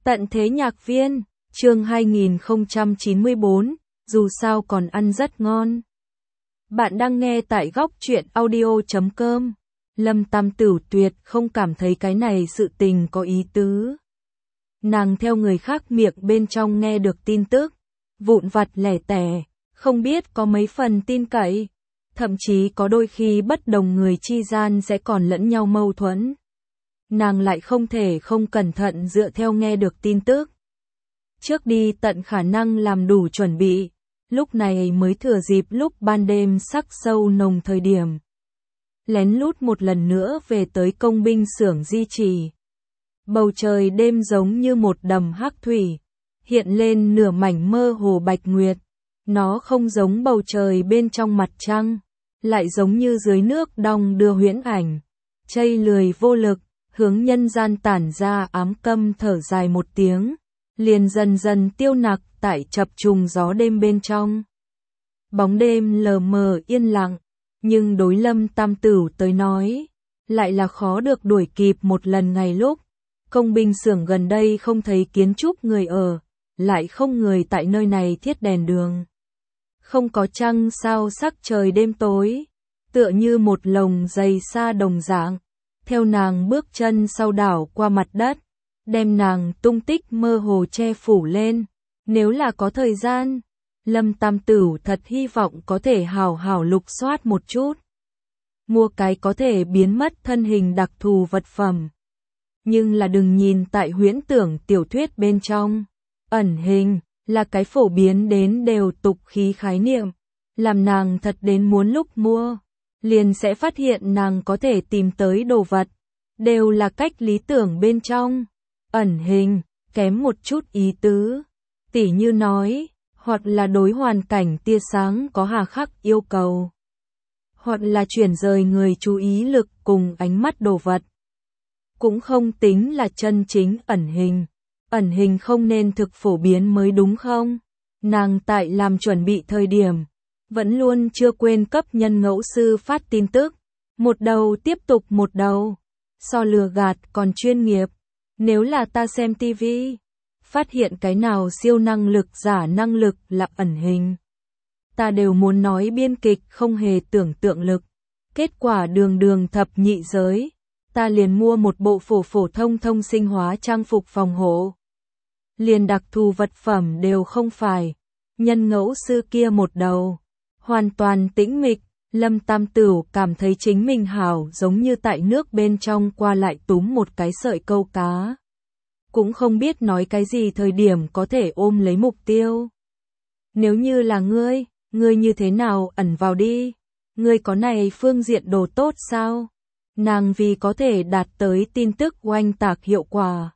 Tận thế nhạc viên, chương 2094, dù sao còn ăn rất ngon. Bạn đang nghe tại góc truyện audio.com. Lâm Tam Tửu tuyệt không cảm thấy cái này sự tình có ý tứ. Nàng theo người khác miệng bên trong nghe được tin tức, vụn vặt lẻ tẻ, không biết có mấy phần tin cậy. Thậm chí có đôi khi bất đồng người chi gian sẽ còn lẫn nhau mâu thuẫn. Nàng lại không thể không cẩn thận dựa theo nghe được tin tức. Trước đi tận khả năng làm đủ chuẩn bị, lúc này mới thừa dịp lúc ban đêm sắc sâu nồng thời điểm. Lén lút một lần nữa về tới công binh xưởng di trì. Bầu trời đêm giống như một đầm hắc thủy, hiện lên nửa mảnh mơ hồ bạch nguyệt. Nó không giống bầu trời bên trong mặt trăng, lại giống như dưới nước đong đưa huyễn ảnh. Chây lười vô lực, hướng nhân gian tản ra ám câm thở dài một tiếng, liền dần dần tiêu nặc tại chập trùng gió đêm bên trong. Bóng đêm lờ mờ yên lặng, nhưng đối Lâm Tam Tửu tới nói, lại là khó được đuổi kịp một lần ngày lúc. Công binh xưởng gần đây không thấy kiến trúc người ở, lại không người tại nơi này thiết đèn đường. Không có trăng sao sắc trời đêm tối, tựa như một lồng dày sa đồng dạng. Theo nàng bước chân sau đảo qua mặt đất, đem nàng tung tích mơ hồ che phủ lên. Nếu là có thời gian, Lâm Tam Tửu thật hy vọng có thể hào hào lục soát một chút. Mua cái có thể biến mất thân hình đặc thù vật phẩm. Nhưng là đừng nhìn tại huyễn tưởng tiểu thuyết bên trong. Ẩn hình là cái phổ biến đến đều tục khí khái niệm. Làm nàng thật đến muốn lúc mua, liền sẽ phát hiện nàng có thể tìm tới đồ vật. Đều là cách lý tưởng bên trong. Ẩn hình, kém một chút ý tứ. Tỉ như nói, hoặc là đối hoàn cảnh tia sáng có hà khắc yêu cầu. Hoặc là chuyển rời người chú ý lực cùng ánh mắt đồ vật. Cũng không tính là chân chính ẩn hình. Ẩn hình không nên thực phổ biến mới đúng không? Nàng tại làm chuẩn bị thời điểm, vẫn luôn chưa quên cấp nhân ngẫu sư phát tin tức. Một đầu tiếp tục một đầu. So lừa gạt còn chuyên nghiệp. Nếu là ta xem tivi, phát hiện cái nào siêu năng lực giả năng lực là ẩn hình, ta đều muốn nói biên kịch không hề tưởng tượng lực. Kết quả đường đường thập nhị giới, ta liền mua một bộ phổ thông thông sinh hóa trang phục phòng hộ. Liền đặc thù vật phẩm đều không phải. Nhân ngẫu sư kia một đầu, hoàn toàn tĩnh mịch. Lâm Tam Tửu cảm thấy chính mình hảo giống như tại nước bên trong qua lại túm một cái sợi câu cá. Cũng không biết nói cái gì thời điểm có thể ôm lấy mục tiêu. Nếu như là ngươi như thế nào ẩn vào đi? Ngươi có này phương diện đồ tốt sao? Nàng vì có thể đạt tới tin tức oanh tạc hiệu quả.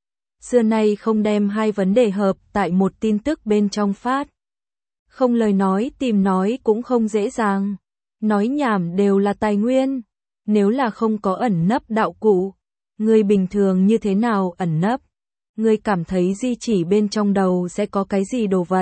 Xưa nay không đem hai vấn đề hợp tại một tin tức bên trong phát. Không lời nói tìm nói cũng không dễ dàng. Nói nhảm đều là tài nguyên. Nếu là không có ẩn nấp đạo cụ, người bình thường như thế nào ẩn nấp? Người cảm thấy di chỉ bên trong đầu sẽ có cái gì đồ vật?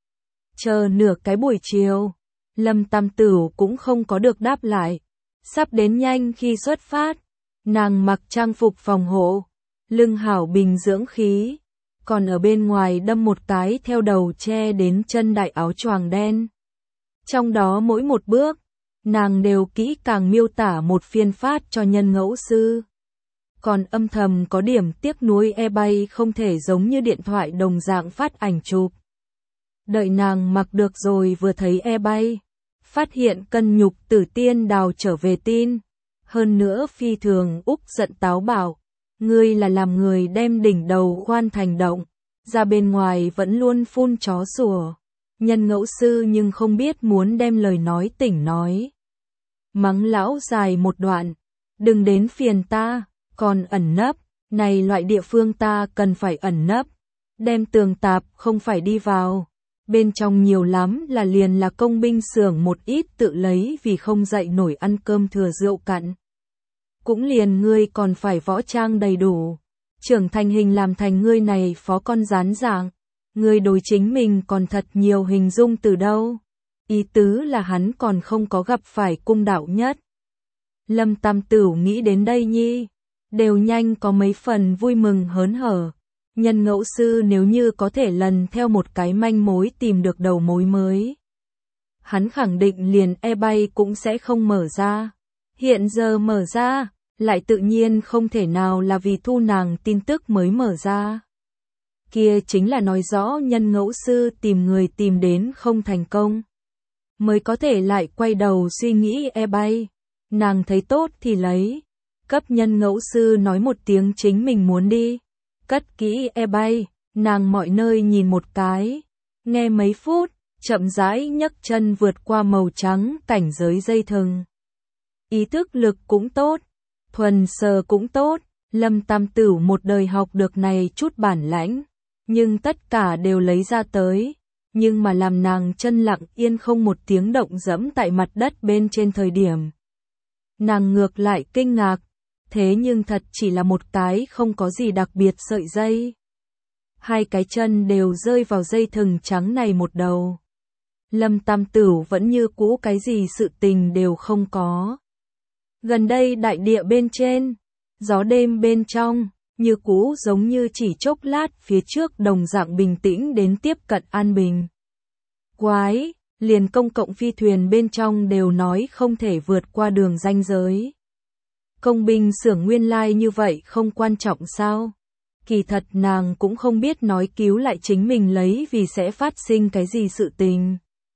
Chờ nửa cái buổi chiều, Lâm Tam Tửu cũng không có được đáp lại. Sắp đến nhanh khi xuất phát, nàng mặc trang phục phòng hộ, lưng hảo bình dưỡng khí, còn ở bên ngoài đâm một cái theo đầu che đến chân đại áo choàng đen. Trong đó mỗi một bước, nàng đều kỹ càng miêu tả một phiên phát cho nhân ngẫu sư. Còn âm thầm có điểm tiếc nuối eBay không thể giống như điện thoại đồng dạng phát ảnh chụp. Đợi nàng mặc được rồi vừa thấy eBay, phát hiện cân nhục tử tiên đào trở về tin. Hơn nữa phi thường úc giận táo bảo, ngươi là làm người đem đỉnh đầu khoan thành động, ra bên ngoài vẫn luôn phun chó sủa. Nhân ngẫu sư nhưng không biết muốn đem lời nói tỉnh nói. Mắng lão dài một đoạn, đừng đến phiền ta, còn ẩn nấp, này loại địa phương ta cần phải ẩn nấp. Đem tường tạp không phải đi vào, bên trong nhiều lắm là liền là công binh xưởng một ít tự lấy vì không dậy nổi ăn cơm thừa rượu cặn. Cũng liền ngươi còn phải võ trang đầy đủ, trưởng thành hình làm thành ngươi này phó con rán dạng. Người đối chính mình còn thật nhiều hình dung từ đâu. Ý tứ là hắn còn không có gặp phải cung đạo nhất. Lâm Tam Tửu nghĩ đến đây nhi, đều nhanh có mấy phần vui mừng hớn hở. Nhân ngẫu sư nếu như có thể lần theo một cái manh mối tìm được đầu mối mới, hắn khẳng định liền eBay cũng sẽ không mở ra. Hiện giờ mở ra, lại tự nhiên không thể nào là vì thu nàng tin tức mới mở ra. Kia chính là nói rõ nhân ngẫu sư tìm người tìm đến không thành công, mới có thể lại quay đầu suy nghĩ eBay. Nàng thấy tốt thì lấy, cấp nhân ngẫu sư nói một tiếng chính mình muốn đi, cất kỹ eBay, nàng mọi nơi nhìn một cái, nghe mấy phút, chậm rãi nhấc chân vượt qua màu trắng cảnh giới dây thừng. Ý thức lực cũng tốt, thuần sờ cũng tốt, Lâm Tam Tửu một đời học được này chút bản lãnh, nhưng tất cả đều lấy ra tới, nhưng mà làm nàng chân lặng yên không một tiếng động dẫm tại mặt đất bên trên thời điểm. Nàng ngược lại kinh ngạc, thế nhưng thật chỉ là một cái không có gì đặc biệt sợi dây. Hai cái chân đều rơi vào dây thừng trắng này một đầu. Lâm Tam Tửu vẫn như cũ cái gì sự tình đều không có. Gần đây đại địa bên trên, gió đêm bên trong, như cũ giống như chỉ chốc lát phía trước đồng dạng bình tĩnh đến tiếp cận an bình. Quái, liền công cộng phi thuyền bên trong đều nói không thể vượt qua đường ranh giới. Công binh xưởng nguyên lai như vậy không quan trọng sao? Kỳ thật nàng cũng không biết nói cứu lại chính mình lấy vì sẽ phát sinh cái gì sự tình.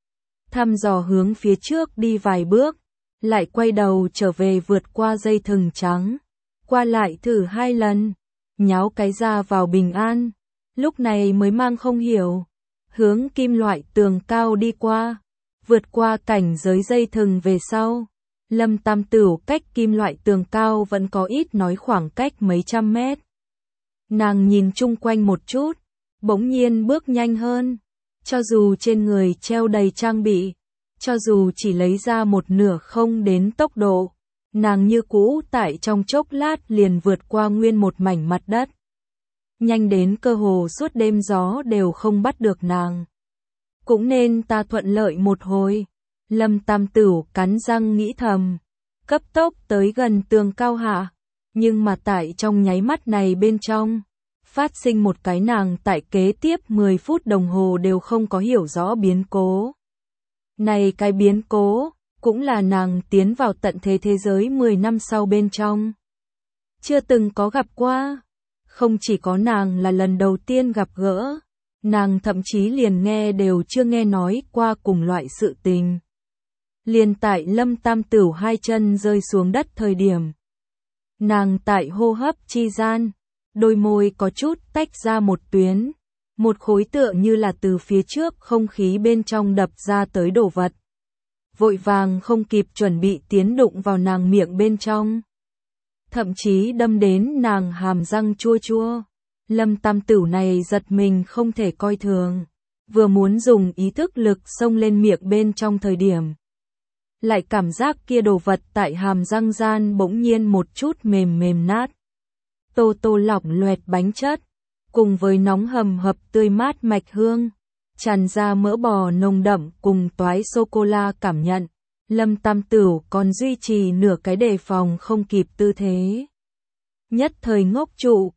Thăm dò hướng phía trước đi vài bước, lại quay đầu trở về vượt qua dây thừng trắng, qua lại thử 2 lần, nháo cái ra vào bình an, lúc này mới mang không hiểu, hướng kim loại tường cao đi qua, vượt qua cảnh giới dây thừng về sau. Lâm Tam Tửu cách kim loại tường cao vẫn có ít nói khoảng cách mấy trăm mét. Nàng nhìn chung quanh một chút, bỗng nhiên bước nhanh hơn, cho dù trên người treo đầy trang bị, cho dù chỉ lấy ra một nửa không đến tốc độ, nàng như cũ tại trong chốc lát liền vượt qua nguyên một mảnh mặt đất. Nhanh đến cơ hồ suốt đêm gió đều không bắt được nàng. Cũng nên ta thuận lợi một hồi. Lâm Tam Tửu cắn răng nghĩ thầm, cấp tốc tới gần tường cao hạ, nhưng mà tại trong nháy mắt này bên trong, phát sinh một cái nàng tại kế tiếp 10 phút đồng hồ đều không có hiểu rõ biến cố. Này cái biến cố, cũng là nàng tiến vào tận thế thế giới 10 năm sau bên trong. Chưa từng có gặp qua, không chỉ có nàng là lần đầu tiên gặp gỡ, nàng thậm chí liền nghe đều chưa nghe nói qua cùng loại sự tình. Liền tại Lâm Tam Tửu hai chân rơi xuống đất thời điểm. Nàng tại hô hấp chi gian, đôi môi có chút tách ra một tuyến, một khối tựa như là từ phía trước không khí bên trong đập ra tới đồ vật. Vội vàng không kịp chuẩn bị tiến đụng vào nàng miệng bên trong. Thậm chí đâm đến nàng hàm răng chua chua. Lâm Tam Tửu này giật mình không thể coi thường. Vừa muốn dùng ý thức lực xông lên miệng bên trong thời điểm. Lại cảm giác kia đồ vật tại hàm răng gian bỗng nhiên một chút mềm mềm nát. Tô tô lỏng loẹt bánh chất, cùng với nóng hầm hập tươi mát mạch hương, tràn ra mỡ bò nồng đậm cùng toái sô-cô-la cảm nhận. Lâm Tam Tửu còn duy trì nửa cái đề phòng không kịp tư thế. Nhất thời ngốc trụ,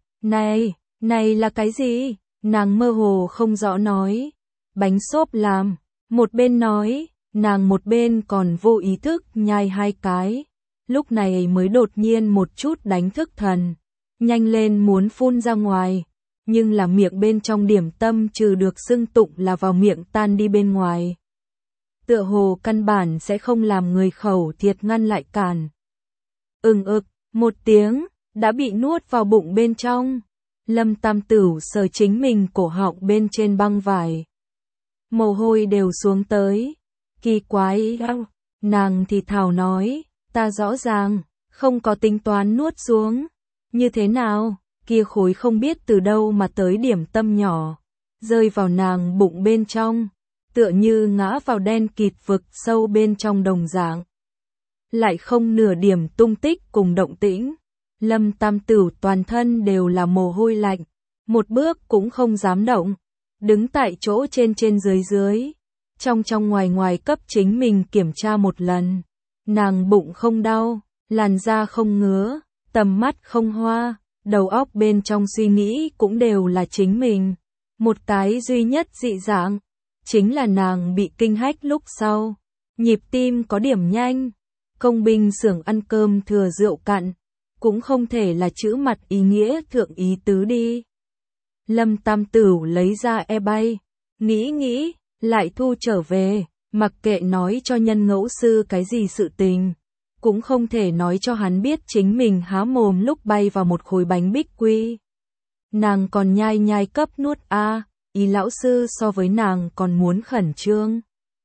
này là cái gì? Nàng mơ hồ không rõ nói. Bánh xốp làm, một bên nói, nàng một bên còn vô ý thức nhai 2 cái. Lúc này mới đột nhiên một chút đánh thức thần. Nhanh lên muốn phun ra ngoài. Nhưng là miệng bên trong điểm tâm trừ được xưng tụng là vào miệng tan đi bên ngoài. Tựa hồ căn bản sẽ không làm người khẩu thiệt ngăn lại cản. Một tiếng, đã bị nuốt vào bụng bên trong. Lâm Tam Tửu sờ chính mình cổ họng bên trên băng vải. Mồ hôi đều xuống tới. Kỳ quái, nàng thì thào nói, ta rõ ràng, không có tính toán nuốt xuống. Như thế nào, kia khối không biết từ đâu mà tới điểm tâm nhỏ, rơi vào nàng bụng bên trong, tựa như ngã vào đen kịt vực sâu bên trong đồng dạng. Lại không nửa điểm tung tích cùng động tĩnh. Lâm Tam Tửu toàn thân đều là mồ hôi lạnh, một bước cũng không dám động, đứng tại chỗ trên dưới, trong ngoài cấp chính mình kiểm tra một lần. Nàng bụng không đau, làn da không ngứa, tầm mắt không hoa, đầu óc bên trong suy nghĩ cũng đều là chính mình. Một cái duy nhất dị dạng, chính là nàng bị kinh hách lúc sau. Nhịp tim có điểm nhanh, công binh xưởng ăn cơm thừa rượu cạn, cũng không thể là chữ mặt ý nghĩa thượng ý tứ đi. Lâm Tam Tửu lấy ra e-bay, nghĩ, lại thu trở về, mặc kệ nói cho nhân ngẫu sư cái gì sự tình, cũng không thể nói cho hắn biết chính mình há mồm lúc bay vào một khối bánh bích quy. Nàng còn nhai cấp nuốt a, ý lão sư so với nàng còn muốn khẩn trương.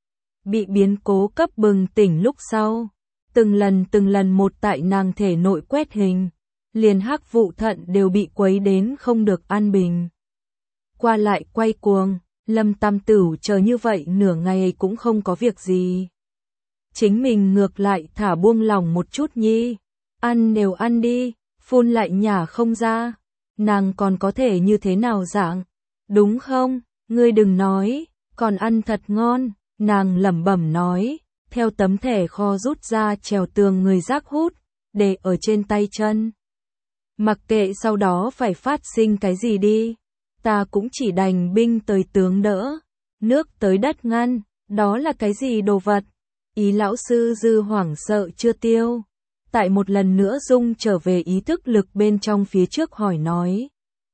Bị biến cố cấp bừng tỉnh lúc sau, từng lần một tại nàng thể nội quét hình, liền hắc vụ thận đều bị quấy đến không được an bình. Qua lại quay cuồng, Lâm Tam Tửu chờ như vậy nửa ngày cũng không có việc gì. Chính mình ngược lại thả buông lòng một chút nhi, ăn đều ăn đi, phun lại nhả không ra, nàng còn có thể như thế nào dạng, đúng không, ngươi đừng nói, còn ăn thật ngon, nàng lẩm bẩm nói, theo tấm thẻ kho rút ra trèo tường người rác hút, để ở trên tay chân. Mặc kệ sau đó phải phát sinh cái gì đi, ta cũng chỉ đành binh tới tướng đỡ, nước tới đất ngăn, đó là cái gì đồ vật? Ý lão sư dư hoảng sợ chưa tiêu, tại một lần nữa dung trở về ý thức lực bên trong phía trước hỏi nói.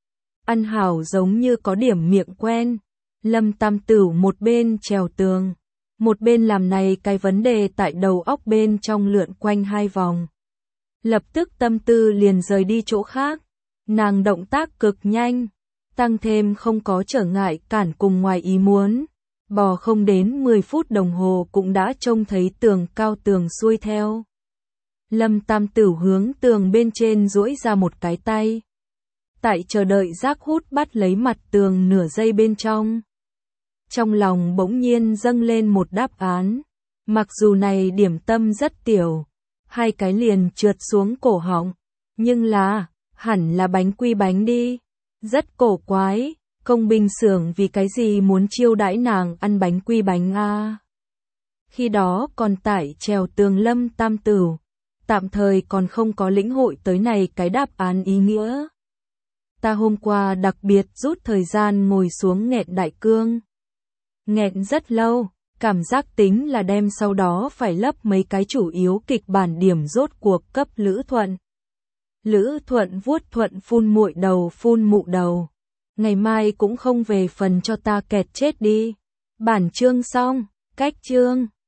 Ăn hảo giống như có điểm miệng quen, Lâm Tam Tửu một bên trèo tường, một bên làm này cái vấn đề tại đầu óc bên trong lượn quanh hai vòng. Lập tức tâm tư liền rời đi chỗ khác, nàng động tác cực nhanh, tăng thêm không có trở ngại cản cùng ngoài ý muốn. Bò không đến 10 phút đồng hồ cũng đã trông thấy tường cao tường xuôi theo. Lâm Tam Tửu hướng tường bên trên duỗi ra một cái tay. Tại chờ đợi rác hút bắt lấy mặt tường nửa giây bên trong. Trong lòng bỗng nhiên dâng lên một đáp án. Mặc dù này điểm tâm rất tiểu, hai cái liền trượt xuống cổ họng. Nhưng là, hẳn là bánh quy bánh đi. Rất cổ quái. Công binh xưởng vì cái gì muốn chiêu đãi nàng ăn bánh quy bánh a? Khi đó còn tại trèo tường Lâm Tam Tửu, tạm thời còn không có lĩnh hội tới này cái đáp án ý nghĩa. Ta hôm qua đặc biệt rút thời gian ngồi xuống nghẹn đại cương. Nghẹn rất lâu, cảm giác tính là đem sau đó phải lấp mấy cái chủ yếu kịch bản điểm rốt cuộc cấp Lữ Thuận. Lữ Thuận vuốt Thuận phun muội đầu phun mụ đầu. Ngày mai cũng không về phần cho ta kẹt chết đi. Bản chương xong, cách chương.